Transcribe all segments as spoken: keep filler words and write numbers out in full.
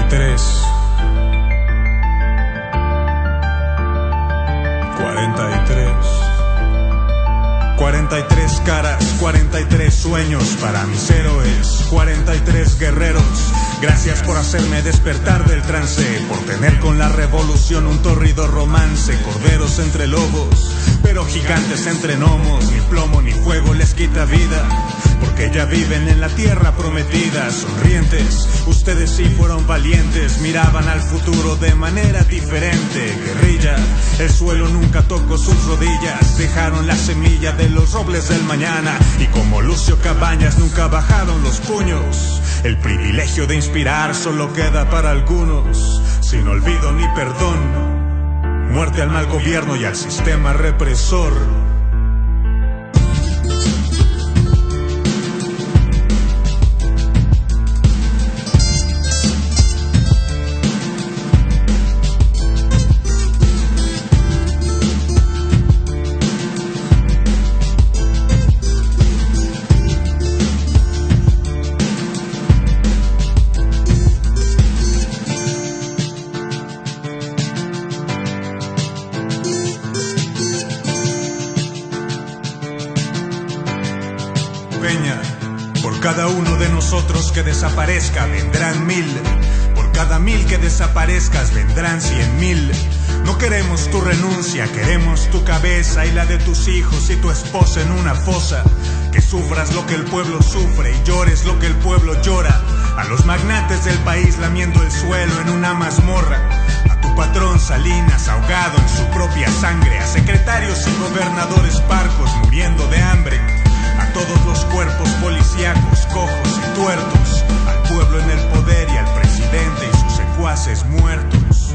tres, cuarenta y tres, cuarenta y tres caras, cuarenta y tres sueños para mis héroes, cuarenta y tres guerreros. Gracias por hacerme despertar del trance, por tener con la revolución un torrido romance. Corderos entre lobos, pero gigantes entre gnomos. Ni plomo ni fuego les quita vida, porque ya viven en la tierra prometida. Sonrientes, ustedes sí fueron valientes, miraban al futuro de manera diferente. Guerrilla, el suelo nunca tocó sus rodillas, dejaron la semilla de los robles del mañana. Y como Lucio Cabañas nunca bajaron los puños. El privilegio de inspirar solo queda para algunos, sin olvido ni perdón. Muerte al mal gobierno y al sistema represor. Por cada uno de nosotros que desaparezca vendrán mil. Por cada mil que desaparezcas vendrán cien mil. No queremos tu renuncia, queremos tu cabeza y la de tus hijos y tu esposa en una fosa. Que sufras lo que el pueblo sufre y llores lo que el pueblo llora. A los magnates del país lamiendo el suelo en una mazmorra. A tu patrón Salinas ahogado en su propia sangre. A secretarios y gobernadores parcos muriendo de hambre. A todos los cuerpos policíacos, cojos y tuertos. Al pueblo en el poder y al presidente y sus secuaces muertos.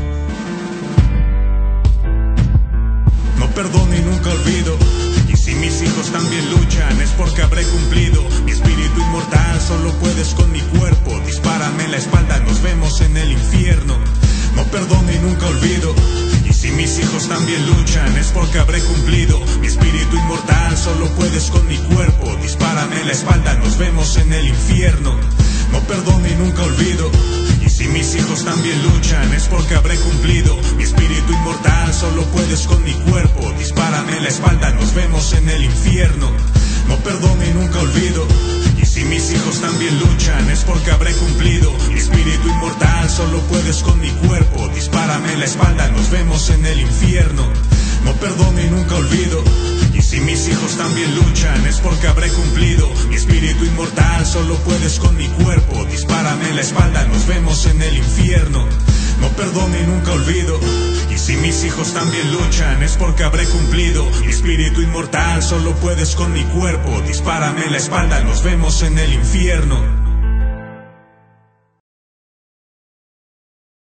No perdono y nunca olvido. Y si mis hijos también luchan es porque habré cumplido. Mi espíritu inmortal solo puedes con mi cuerpo. Dispárame en la espalda, nos vemos en el infierno. No perdono y nunca olvido. Y si mis hijos también luchan es porque habré cumplido. Mi espíritu inmortal solo puedes con mi cuerpo. Dispárame en la espalda, nos vemos en el infierno. No perdono y nunca olvido. Y si mis hijos también luchan es porque habré cumplido. Mi espíritu inmortal solo puedes con mi cuerpo. Dispárame en la espalda, nos vemos en el infierno. No perdono y nunca olvido. Y si mis hijos también luchan es porque habré cumplido. Mi espíritu inmortal solo puedes con mi cuerpo. Dispárame en la espalda, nos vemos en el infierno. No perdono y nunca olvido. Y si mis hijos también luchan es porque habré cumplido. Mi espíritu inmortal solo puedes con mi cuerpo. Dispárame en la espalda, nos vemos en el infierno. No perdono y nunca olvido. Y si mis hijos también luchan es porque habré cumplido. Mi espíritu inmortal solo puedes con mi cuerpo. Dispárame en la espalda, nos vemos en el infierno.